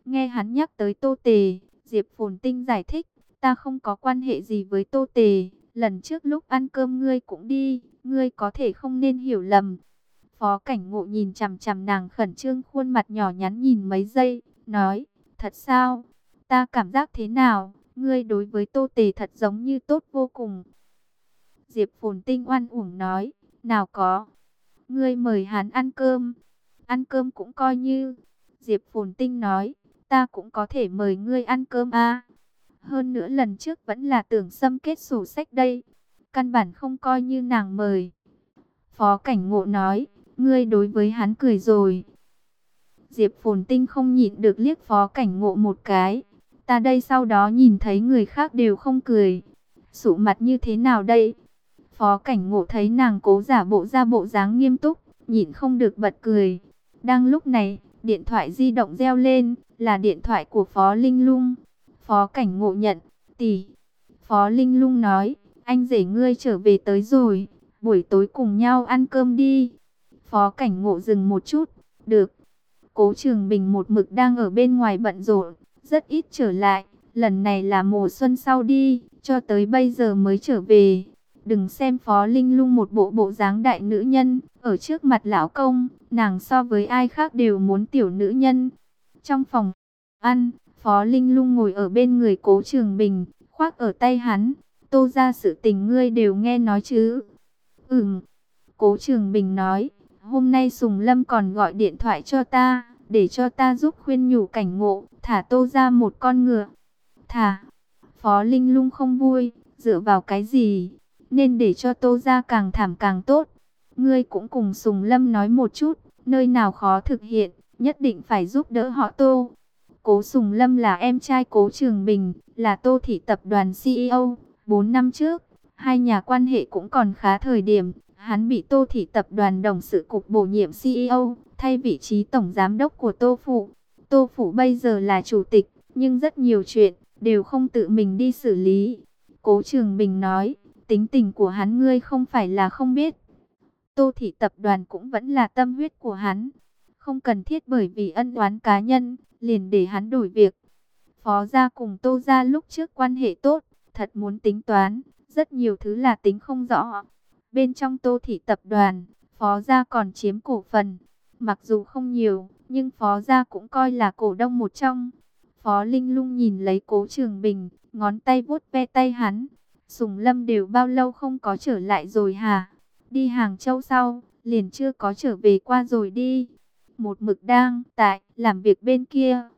Nghe hắn nhắc tới Tô Tề, Diệp Phồn Tinh giải thích, ta không có quan hệ gì với Tô Tề, lần trước lúc ăn cơm ngươi cũng đi, ngươi có thể không nên hiểu lầm. Phó Cảnh Ngộ nhìn chằm chằm nàng khẩn trương khuôn mặt nhỏ nhắn nhìn mấy giây, nói, thật sao? Ta cảm giác thế nào? Ngươi đối với Tô Tề thật giống như tốt vô cùng. Diệp Phồn Tinh oan uổng nói, nào có, ngươi mời hắn ăn cơm cũng coi như. Diệp Phồn Tinh nói, ta cũng có thể mời ngươi ăn cơm à. Hơn nữa lần trước vẫn là Tưởng Sâm kết sổ sách đây, căn bản không coi như nàng mời. Phó Cảnh Ngộ nói, ngươi đối với hắn cười rồi. Diệp Phồn Tinh không nhịn được liếc Phó Cảnh Ngộ một cái. Ta đây sau đó nhìn thấy người khác đều không cười. Sụ mặt như thế nào đây? Phó Cảnh Ngộ thấy nàng cố giả bộ ra bộ dáng nghiêm túc, nhịn không được bật cười. Đang lúc này, điện thoại di động reo lên, là điện thoại của Phó Linh Lung. Phó Cảnh Ngộ nhận, tỷ. Phó Linh Lung nói, anh rể ngươi trở về tới rồi, buổi tối cùng nhau ăn cơm đi. Phó Cảnh Ngộ dừng một chút, được. Cố Trường Bình một mực đang ở bên ngoài bận rộn, rất ít trở lại. Lần này là mùa xuân sau đi, cho tới bây giờ mới trở về. Đừng xem Phó Linh Lung một bộ dáng đại nữ nhân, ở trước mặt lão công, nàng so với ai khác đều muốn tiểu nữ nhân. Trong phòng ăn, Phó Linh Lung ngồi ở bên người Cố Trường Bình, khoác ở tay hắn. Tô ra sự tình ngươi đều nghe nói chứ? Cố Trường Bình nói, hôm nay Sùng Lâm còn gọi điện thoại cho ta, để cho ta giúp khuyên nhủ Cảnh Ngộ, thả Tô ra một con ngựa. Thả? Phó Linh Lung không vui, dựa vào cái gì? Nên để cho Tô ra càng thảm càng tốt. Ngươi cũng cùng Sùng Lâm nói một chút, nơi nào khó thực hiện, nhất định phải giúp đỡ họ Tô. Cố Sùng Lâm là em trai Cố Trường Bình, là Tô Thị Tập đoàn CEO. 4 năm trước, hai nhà quan hệ cũng còn khá thời điểm. Hắn bị Tô Thị Tập đoàn Đồng sự cục bổ nhiệm CEO, thay vị trí tổng giám đốc của Tô Phụ. Tô Phụ bây giờ là chủ tịch, nhưng rất nhiều chuyện đều không tự mình đi xử lý. Cố Trường Bình nói, tính tình của hắn ngươi không phải là không biết. Tô Thị Tập đoàn cũng vẫn là tâm huyết của hắn. Không cần thiết bởi vì ân oán cá nhân, liền để hắn đổi việc. Phó gia cùng Tô gia lúc trước quan hệ tốt, thật muốn tính toán, rất nhiều thứ là tính không rõ. Bên trong Tô Thị Tập đoàn, Phó gia còn chiếm cổ phần. Mặc dù không nhiều, nhưng Phó gia cũng coi là cổ đông một trong. Phó Linh Lung nhìn lấy Cố Trường Bình, ngón tay vuốt ve tay hắn. Sùng Lâm đều bao lâu không có trở lại rồi hả? Đi Hàng Châu sau, liền chưa có trở về qua rồi đi. Một mực đang tại làm việc bên kia.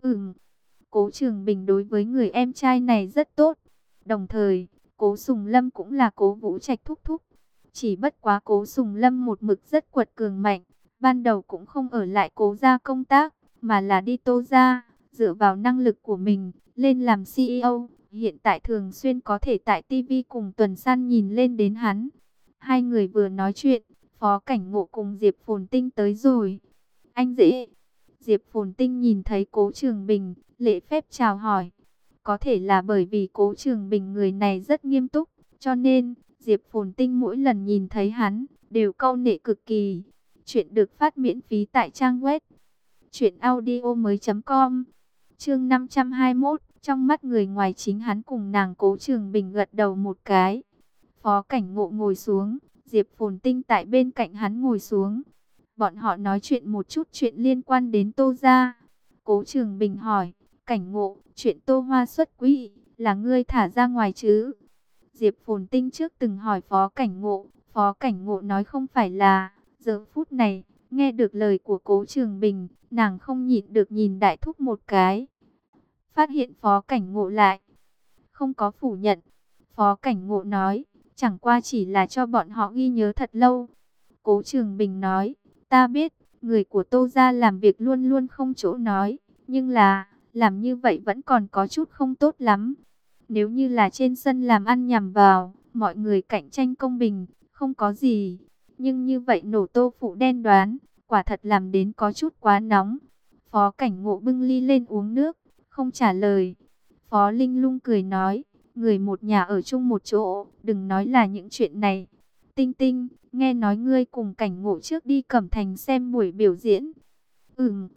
Cố Trường Bình đối với người em trai này rất tốt. Đồng thời, Cố Sùng Lâm cũng là Cố Vũ Trạch thúc thúc. Chỉ bất quá Cố Sùng Lâm một mực rất quật cường mạnh. Ban đầu cũng không ở lại Cố gia công tác, mà là đi Tô gia, dựa vào năng lực của mình, lên làm CEO. Hiện tại thường xuyên có thể tại TV cùng Tuần San nhìn lên đến hắn. Hai người vừa nói chuyện, Phó Cảnh Ngộ cùng Diệp Phồn Tinh tới rồi. Anh rể. Diệp Phồn Tinh nhìn thấy Cố Trường Bình, lễ phép chào hỏi. Có thể là bởi vì Cố Trường Bình người này rất nghiêm túc, cho nên Diệp Phồn Tinh mỗi lần nhìn thấy hắn, đều cau nệ cực kỳ. Chuyện được phát miễn phí tại trang web truyệnaudiomoi.com. Chương 521, trong mắt người ngoài chính hắn cùng nàng Cố Trường Bình gật đầu một cái. Phó Cảnh Ngộ ngồi xuống, Diệp Phồn Tinh tại bên cạnh hắn ngồi xuống. Bọn họ nói chuyện một chút chuyện liên quan đến Tô gia. Cố Trường Bình hỏi, Cảnh Ngộ, chuyện Tô Hoa xuất quỹ, là ngươi thả ra ngoài chứ? Diệp Phồn Tinh trước từng hỏi Phó Cảnh Ngộ nói không phải là. Giờ phút này, nghe được lời của Cố Trường Bình, nàng không nhịn được nhìn đại thúc một cái. Phát hiện Phó Cảnh Ngộ lại không có phủ nhận. Phó Cảnh Ngộ nói, chẳng qua chỉ là cho bọn họ ghi nhớ thật lâu. Cố Trường Bình nói, ta biết, người của Tô gia làm việc luôn luôn không chỗ nói, nhưng là, làm như vậy vẫn còn có chút không tốt lắm. Nếu như là trên sân làm ăn nhằm vào, mọi người cạnh tranh công bình, không có gì. Nhưng như vậy nổ Tô Phụ đen đoán, quả thật làm đến có chút quá nóng. Phó Cảnh Ngộ bưng ly lên uống nước, không trả lời. Phó Linh Lung cười nói, người một nhà ở chung một chỗ, đừng nói là những chuyện này. Tinh Tinh, nghe nói ngươi cùng Cảnh Ngộ trước đi Cẩm Thành xem buổi biểu diễn.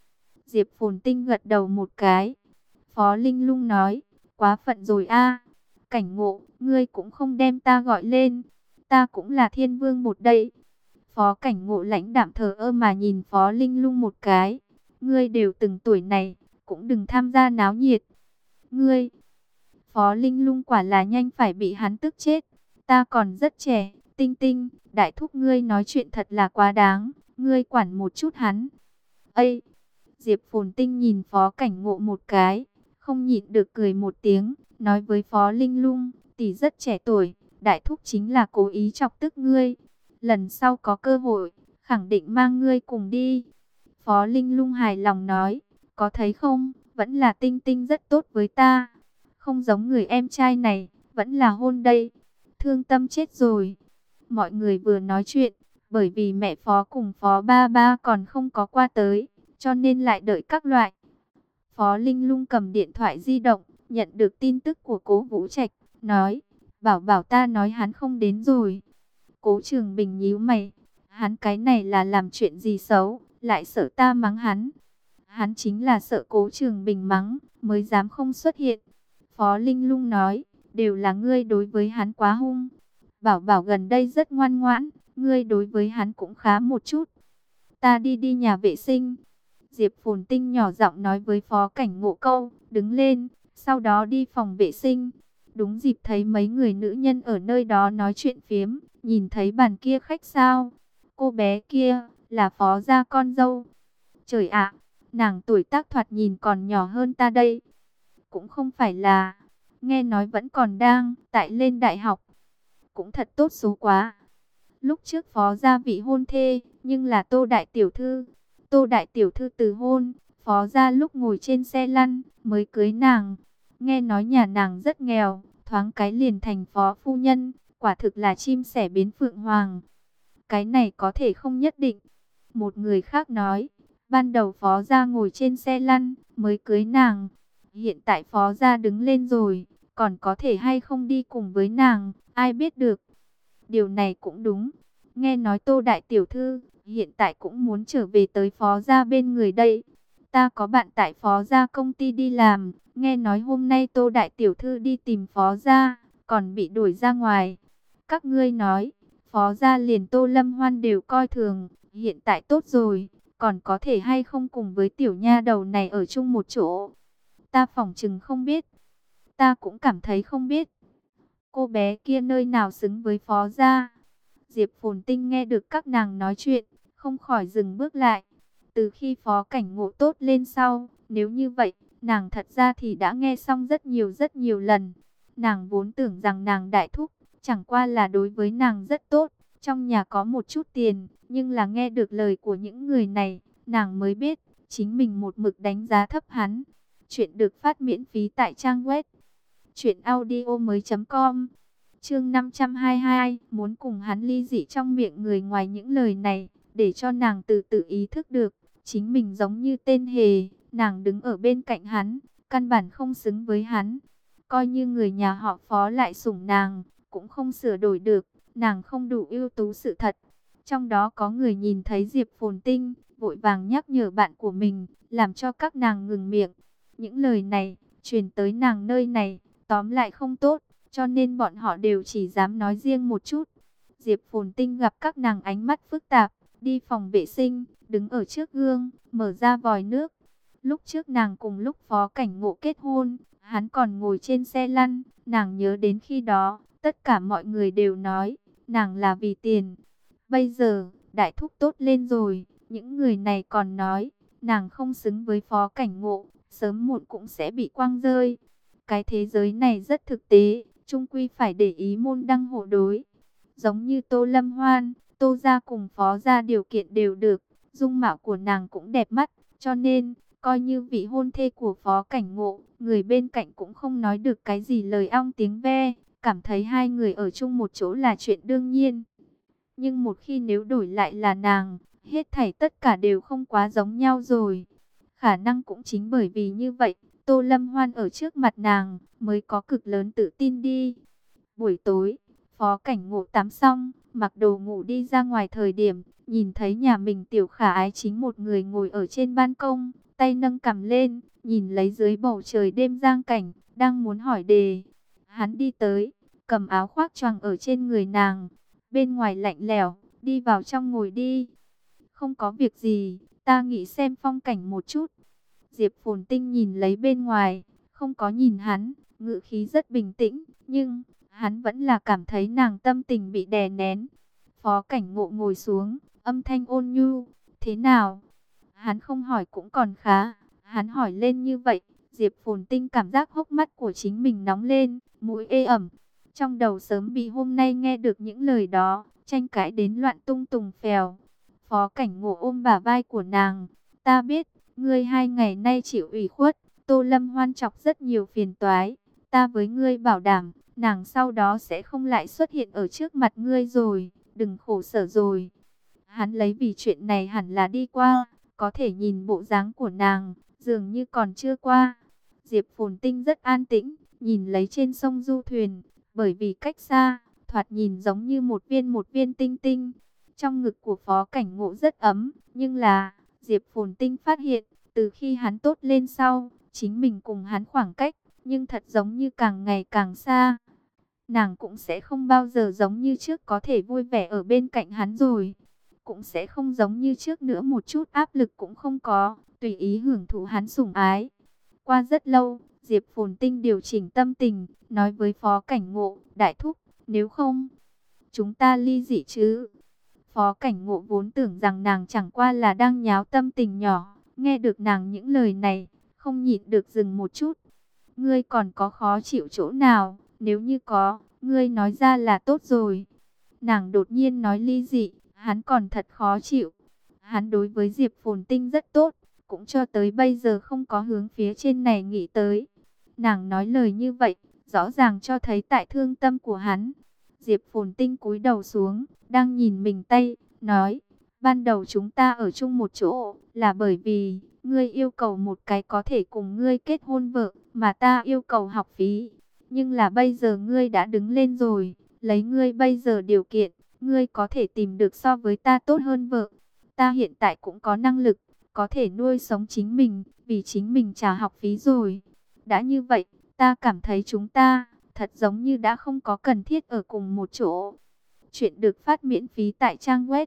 Diệp Phồn Tinh gật đầu một cái. Phó Linh Lung nói, quá phận rồi a. Cảnh Ngộ, ngươi cũng không đem ta gọi lên. Ta cũng là thiên vương một đây. Phó Cảnh Ngộ lãnh đạm thờ ơ mà nhìn Phó Linh Lung một cái. Ngươi đều từng tuổi này, cũng đừng tham gia náo nhiệt. Ngươi, Phó Linh Lung quả là nhanh phải bị hắn tức chết. Ta còn rất trẻ, Tinh Tinh, đại thúc ngươi nói chuyện thật là quá đáng. Ngươi quản một chút hắn. Ây! Diệp Phồn Tinh nhìn Phó Cảnh Ngộ một cái, không nhịn được cười một tiếng, nói với Phó Linh Lung, tỷ rất trẻ tuổi, đại thúc chính là cố ý chọc tức ngươi. Lần sau có cơ hội, khẳng định mang ngươi cùng đi. Phó Linh Lung hài lòng nói, có thấy không, vẫn là Tinh Tinh rất tốt với ta. Không giống người em trai này, vẫn là hôn đây. Thương tâm chết rồi. Mọi người vừa nói chuyện, bởi vì mẹ Phó cùng Phó Ba Ba còn không có qua tới, cho nên lại đợi các loại. Phó Linh Lung cầm điện thoại di động, nhận được tin tức của Cố Vũ Trạch, nói, bảo bảo ta nói hắn không đến rồi. Cố Trường Bình nhíu mày, hắn cái này là làm chuyện gì xấu, lại sợ ta mắng hắn. Hắn chính là sợ Cố Trường Bình mắng, mới dám không xuất hiện. Phó Linh Lung nói, đều là ngươi đối với hắn quá hung. Bảo bảo gần đây rất ngoan ngoãn, ngươi đối với hắn cũng khá một chút. Ta đi nhà vệ sinh. Diệp Phồn Tinh nhỏ giọng nói với Phó Cảnh Ngộ câu, đứng lên, sau đó đi phòng vệ sinh. Đúng dịp thấy mấy người nữ nhân ở nơi đó nói chuyện phiếm, nhìn thấy bàn kia khách sao. Cô bé kia, là Phó gia con dâu. Trời ạ, nàng tuổi tác thoạt nhìn còn nhỏ hơn ta đây. Cũng không phải là, nghe nói vẫn còn đang, tại lên đại học. Cũng thật tốt số quá. Lúc trước Phó gia vị hôn thê, nhưng là Tô Đại Tiểu Thư. Tô Đại Tiểu Thư từ hôn, Phó gia lúc ngồi trên xe lăn, mới cưới nàng. Nghe nói nhà nàng rất nghèo, thoáng cái liền thành Phó phu nhân, quả thực là chim sẻ biến phượng hoàng. Cái này có thể không nhất định. Một người khác nói, ban đầu Phó gia ngồi trên xe lăn, mới cưới nàng. Hiện tại Phó gia đứng lên rồi, còn có thể hay không đi cùng với nàng, ai biết được. Điều này cũng đúng. Nghe nói Tô Đại Tiểu Thư hiện tại cũng muốn trở về tới Phó gia bên người đây. Ta có bạn tại Phó gia công ty đi làm, nghe nói hôm nay Tô Đại Tiểu Thư đi tìm Phó gia, còn bị đuổi ra ngoài. Các ngươi nói, Phó gia liền Tô Lâm Hoan đều coi thường, hiện tại tốt rồi, còn có thể hay không cùng với tiểu nha đầu này ở chung một chỗ. Ta phỏng chừng không biết, ta cũng cảm thấy không biết. Cô bé kia nơi nào xứng với Phó gia. Diệp Phồn Tinh nghe được các nàng nói chuyện, không khỏi dừng bước lại. Từ khi Phó Cảnh Ngộ tốt lên sau, nếu như vậy, nàng thật ra thì đã nghe xong rất nhiều lần. Nàng vốn tưởng rằng nàng đại thúc, chẳng qua là đối với nàng rất tốt, trong nhà có một chút tiền, nhưng là nghe được lời của những người này, nàng mới biết, chính mình một mực đánh giá thấp hắn. Chuyện được phát miễn phí tại trang web truyệnaudiomoi.com. Chương 522, muốn cùng hắn ly dị trong miệng người ngoài những lời này, để cho nàng từ từ ý thức được, chính mình giống như tên hề, nàng đứng ở bên cạnh hắn, căn bản không xứng với hắn. Coi như người nhà họ Phó lại sủng nàng, cũng không sửa đổi được, nàng không đủ ưu tú sự thật. Trong đó có người nhìn thấy Diệp Phồn Tinh, vội vàng nhắc nhở bạn của mình, làm cho các nàng ngừng miệng. Những lời này, truyền tới nàng nơi này, tóm lại không tốt, cho nên bọn họ đều chỉ dám nói riêng một chút. Diệp Phồn Tinh gặp các nàng ánh mắt phức tạp, đi phòng vệ sinh, đứng ở trước gương, mở ra vòi nước. Lúc trước nàng cùng lúc Phó Cảnh Ngộ kết hôn, hắn còn ngồi trên xe lăn, nàng nhớ đến khi đó, tất cả mọi người đều nói, nàng là vì tiền. Bây giờ, đại thúc tốt lên rồi, những người này còn nói, nàng không xứng với Phó Cảnh Ngộ, sớm muộn cũng sẽ bị quăng rơi. Cái thế giới này rất thực tế, chung quy phải để ý môn đăng hộ đối. Giống như Tô Lâm Hoan, Tô gia cùng Phó gia điều kiện đều được, dung mạo của nàng cũng đẹp mắt, cho nên, coi như vị hôn thê của Phó Cảnh Ngộ, người bên cạnh cũng không nói được cái gì lời ong tiếng ve, cảm thấy hai người ở chung một chỗ là chuyện đương nhiên. Nhưng một khi nếu đổi lại là nàng, hết thảy tất cả đều không quá giống nhau rồi. Khả năng cũng chính bởi vì như vậy, Tô Lâm Hoan ở trước mặt nàng mới có cực lớn tự tin đi. Buổi tối, Phó Cảnh Ngộ tắm xong, mặc đồ ngủ đi ra ngoài thời điểm, nhìn thấy nhà mình tiểu khả ái chính một người ngồi ở trên ban công, tay nâng cằm lên, nhìn lấy dưới bầu trời đêm giang cảnh, đang muốn hỏi đề. Hắn đi tới, cầm áo khoác choàng ở trên người nàng, bên ngoài lạnh lẽo, đi vào trong ngồi đi. Không có việc gì, ta nghĩ xem phong cảnh một chút. Diệp Phồn Tinh nhìn lấy bên ngoài, không có nhìn hắn, ngữ khí rất bình tĩnh, nhưng hắn vẫn là cảm thấy nàng tâm tình bị đè nén. Phó Cảnh Ngộ ngồi xuống, âm thanh ôn nhu, thế nào? Hắn không hỏi cũng còn khá, hắn hỏi lên như vậy, Diệp Phồn Tinh cảm giác hốc mắt của chính mình nóng lên, mũi ê ẩm. Trong đầu sớm bị hôm nay nghe được những lời đó, tranh cãi đến loạn tung tùng phèo. Phó Cảnh Ngộ ôm bả vai của nàng, ta biết, ngươi 2 ngày nay chịu ủy khuất, Tô Lâm Hoan chọc rất nhiều phiền toái, ta với ngươi bảo đảm, nàng sau đó sẽ không lại xuất hiện ở trước mặt ngươi rồi, đừng khổ sở rồi. Hắn lấy vì chuyện này hẳn là đi qua, có thể nhìn bộ dáng của nàng, dường như còn chưa qua. Diệp Phồn Tinh rất an tĩnh, nhìn lấy trên sông du thuyền, bởi vì cách xa, thoạt nhìn giống như một viên tinh tinh. Trong ngực của Phó Cảnh Ngộ rất ấm, nhưng là, Diệp Phồn Tinh phát hiện, từ khi hắn tốt lên sau, chính mình cùng hắn khoảng cách, nhưng thật giống như càng ngày càng xa. Nàng cũng sẽ không bao giờ giống như trước có thể vui vẻ ở bên cạnh hắn rồi. Cũng sẽ không giống như trước nữa, một chút áp lực cũng không có, tùy ý hưởng thụ hắn sủng ái. Qua rất lâu, Diệp Phồn Tinh điều chỉnh tâm tình, nói với Phó Cảnh Ngộ, đại thúc, nếu không, chúng ta ly dị chứ. Phó Cảnh Ngộ vốn tưởng rằng nàng chẳng qua là đang nháo tâm tình nhỏ, nghe được nàng những lời này, không nhịn được dừng một chút. Ngươi còn có khó chịu chỗ nào, nếu như có, ngươi nói ra là tốt rồi. Nàng đột nhiên nói ly dị, hắn còn thật khó chịu. Hắn đối với Diệp Phồn Tinh rất tốt, cũng cho tới bây giờ không có hướng phía trên này nghĩ tới. Nàng nói lời như vậy, rõ ràng cho thấy tại thương tâm của hắn. Diệp Phồn Tinh cúi đầu xuống, đang nhìn mình tay, nói, ban đầu chúng ta ở chung một chỗ, là bởi vì, ngươi yêu cầu một cái có thể cùng ngươi kết hôn vợ, mà ta yêu cầu học phí. Nhưng là bây giờ ngươi đã đứng lên rồi, lấy ngươi bây giờ điều kiện, ngươi có thể tìm được so với ta tốt hơn vợ. Ta hiện tại cũng có năng lực, có thể nuôi sống chính mình, vì chính mình trả học phí rồi. Đã như vậy, ta cảm thấy chúng ta, thật giống như đã không có cần thiết ở cùng một chỗ. Chuyện được phát miễn phí tại trang web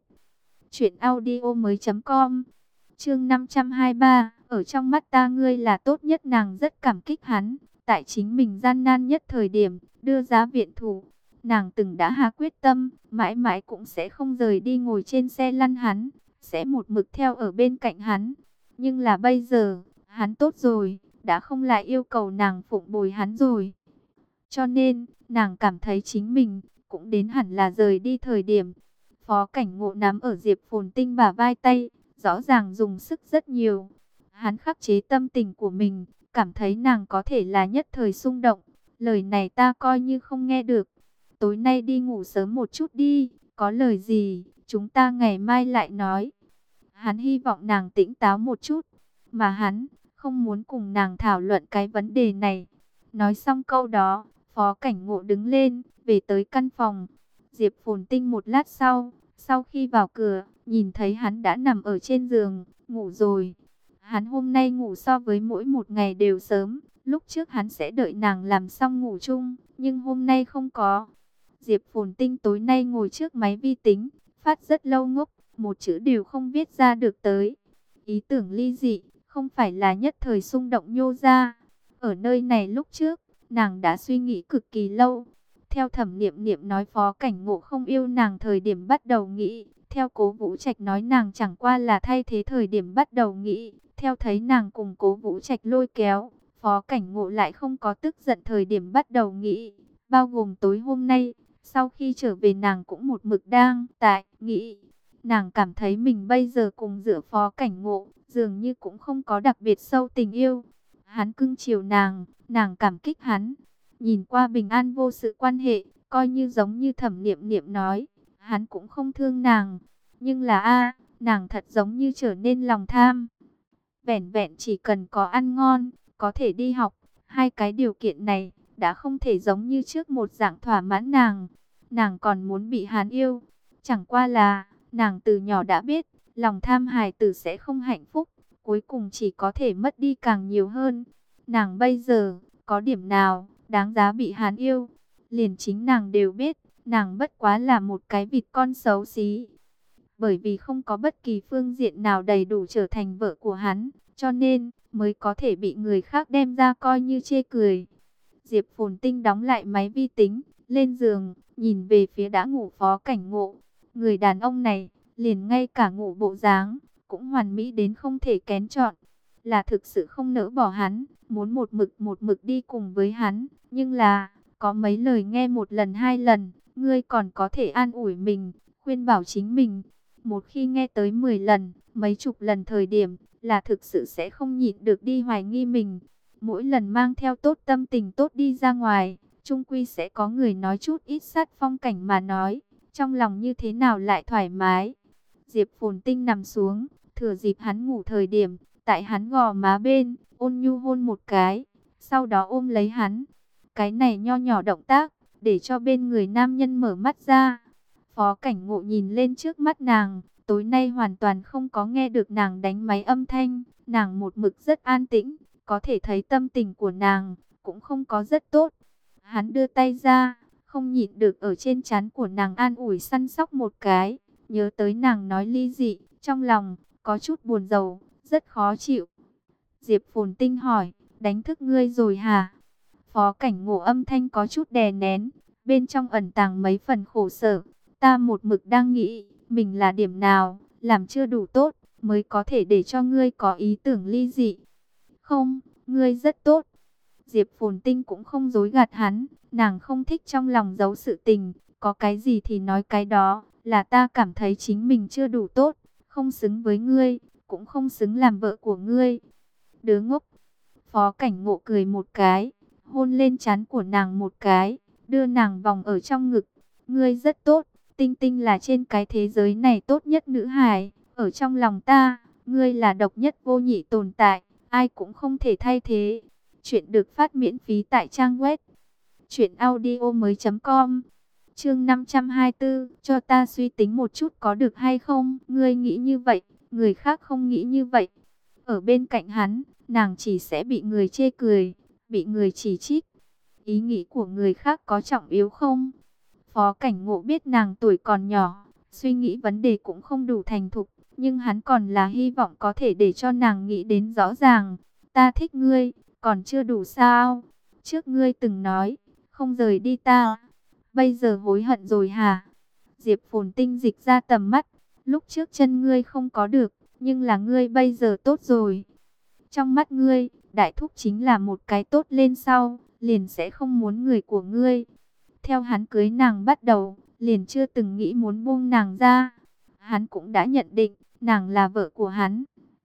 truyệnaudiomoi.com. Chương 523, ở trong mắt ta ngươi là tốt nhất. Nàng rất cảm kích hắn, tại chính mình gian nan nhất thời điểm, đưa ra viện thủ. Nàng từng đã hạ quyết tâm, mãi mãi cũng sẽ không rời đi ngồi trên xe lăn hắn, sẽ một mực theo ở bên cạnh hắn. Nhưng là bây giờ, hắn tốt rồi, đã không lại yêu cầu nàng phụng bồi hắn rồi. Cho nên, nàng cảm thấy chính mình cũng đến hẳn là rời đi thời điểm. Phó Cảnh Ngộ nắm ở Diệp Phồn Tinh bả vai tay, rõ ràng dùng sức rất nhiều. Hắn khắc chế tâm tình của mình, cảm thấy nàng có thể là nhất thời xung động. Lời này ta coi như không nghe được. Tối nay đi ngủ sớm một chút đi, có lời gì, chúng ta ngày mai lại nói. Hắn hy vọng nàng tỉnh táo một chút, mà hắn không muốn cùng nàng thảo luận cái vấn đề này. Nói xong câu đó, Phó Cảnh Ngộ đứng lên, về tới căn phòng. Diệp Phồn Tinh một lát sau khi vào cửa, nhìn thấy hắn đã nằm ở trên giường, ngủ rồi. Hắn hôm nay ngủ so với mỗi một ngày đều sớm, lúc trước hắn sẽ đợi nàng làm xong ngủ chung, nhưng hôm nay không có. Diệp Phồn Tinh tối nay ngồi trước máy vi tính, phát rất lâu ngốc, một chữ đều không viết ra được tới. Ý tưởng ly dị, không phải là nhất thời xung động nhô ra. Ở nơi này lúc trước, nàng đã suy nghĩ cực kỳ lâu. Theo Thẩm Niệm Niệm nói Phó Cảnh Ngộ không yêu nàng thời điểm bắt đầu nghĩ. Theo Cố Vũ Trạch nói nàng chẳng qua là thay thế thời điểm bắt đầu nghĩ. Theo thấy nàng cùng Cố Vũ Trạch lôi kéo, Phó Cảnh Ngộ lại không có tức giận thời điểm bắt đầu nghĩ. Bao gồm tối hôm nay, sau khi trở về nàng cũng một mực đang tại nghĩ. Nàng cảm thấy mình bây giờ cùng giữa Phó Cảnh Ngộ, dường như cũng không có đặc biệt sâu tình yêu. Hắn cưng chiều nàng cảm kích hắn. Nhìn qua bình an vô sự quan hệ, coi như giống như Thẩm Niệm Niệm nói, hắn cũng không thương nàng. Nhưng là nàng thật giống như trở nên lòng tham. Vẻn vẹn chỉ cần có ăn ngon, có thể đi học, hai cái điều kiện này đã không thể giống như trước một dạng thỏa mãn nàng. Nàng còn muốn bị hắn yêu. Chẳng qua là, nàng từ nhỏ đã biết, lòng tham hài tử sẽ không hạnh phúc. cuối cùng chỉ có thể mất đi càng nhiều hơn. Nàng bây giờ, có điểm nào đáng giá bị hắn yêu? Liền chính nàng đều biết, nàng bất quá là một cái vịt con xấu xí. Bởi vì không có bất kỳ phương diện nào đầy đủ trở thành vợ của hắn, cho nên mới có thể bị người khác đem ra coi như chê cười. Diệp Phồn Tinh đóng lại máy vi tính, lên giường, nhìn về phía đã ngủ Phó Cảnh Ngộ. Người đàn ông này, liền ngay cả ngủ bộ dáng, cũng hoàn mỹ đến không thể kén chọn. Là thực sự không nỡ bỏ hắn, muốn một mực đi cùng với hắn. Nhưng là, có mấy lời nghe một lần hai lần, ngươi còn có thể an ủi mình, khuyên bảo chính mình. Một khi nghe tới 10 lần, mấy chục lần thời điểm, là thực sự sẽ không nhịn được đi hoài nghi mình. Mỗi lần mang theo tốt tâm tình tốt đi ra ngoài, chung quy sẽ có người nói chút ít sát phong cảnh mà nói, trong lòng như thế nào lại thoải mái. Diệp Phồn Tinh nằm xuống, thừa dịp hắn ngủ thời điểm, tại hắn gò má bên, ôn nhu hôn một cái, sau đó ôm lấy hắn. Cái này nho nhỏ động tác, để cho bên người nam nhân mở mắt ra. Phó Cảnh Ngộ nhìn lên trước mắt nàng, tối nay hoàn toàn không có nghe được nàng đánh máy âm thanh, nàng một mực rất an tĩnh, có thể thấy tâm tình của nàng cũng không có rất tốt. Hắn đưa tay ra, không nhịn được ở trên trán của nàng an ủi săn sóc một cái, nhớ tới nàng nói ly dị, trong lòng có chút buồn rầu, rất khó chịu. Diệp Phồn Tinh hỏi, đánh thức ngươi rồi hả? Phó Cảnh Ngộ âm thanh có chút đè nén, bên trong ẩn tàng mấy phần khổ sở. Ta một mực đang nghĩ, mình là điểm nào, làm chưa đủ tốt, mới có thể để cho ngươi có ý tưởng ly dị. Không, ngươi rất tốt. Diệp Phồn Tinh cũng không dối gạt hắn, nàng không thích trong lòng giấu sự tình, có cái gì thì nói cái đó, là ta cảm thấy chính mình chưa đủ tốt, không xứng với ngươi, cũng không xứng làm vợ của ngươi. Đứa ngốc. Phó Cảnh Ngộ cười một cái, hôn lên trán của nàng một cái, đưa nàng vòng ở trong ngực. Ngươi rất tốt, Tinh Tinh là trên cái thế giới này tốt nhất nữ hài, ở trong lòng ta, ngươi là độc nhất vô nhị tồn tại, ai cũng không thể thay thế. Chuyện được phát miễn phí tại trang web truyệnaudiomoi.com. Chương 524, cho ta suy tính một chút có được hay không? Ngươi nghĩ như vậy, người khác không nghĩ như vậy. Ở bên cạnh hắn, nàng chỉ sẽ bị người chê cười, bị người chỉ trích. Ý nghĩ của người khác có trọng yếu không? Phó Cảnh Ngộ biết nàng tuổi còn nhỏ, suy nghĩ vấn đề cũng không đủ thành thục, nhưng hắn còn là hy vọng có thể để cho nàng nghĩ đến rõ ràng. Ta thích ngươi, còn chưa đủ sao? Trước ngươi từng nói, không rời đi ta, bây giờ hối hận rồi hả? Diệp Phồn Tinh dịch ra tầm mắt, lúc trước chân ngươi không có được, nhưng là ngươi bây giờ tốt rồi. Trong mắt ngươi, đại thúc chính là một cái tốt lên sau, liền sẽ không muốn người của ngươi. Theo hắn cưới nàng bắt đầu, liền chưa từng nghĩ muốn buông nàng ra. Hắn cũng đã nhận định, nàng là vợ của hắn,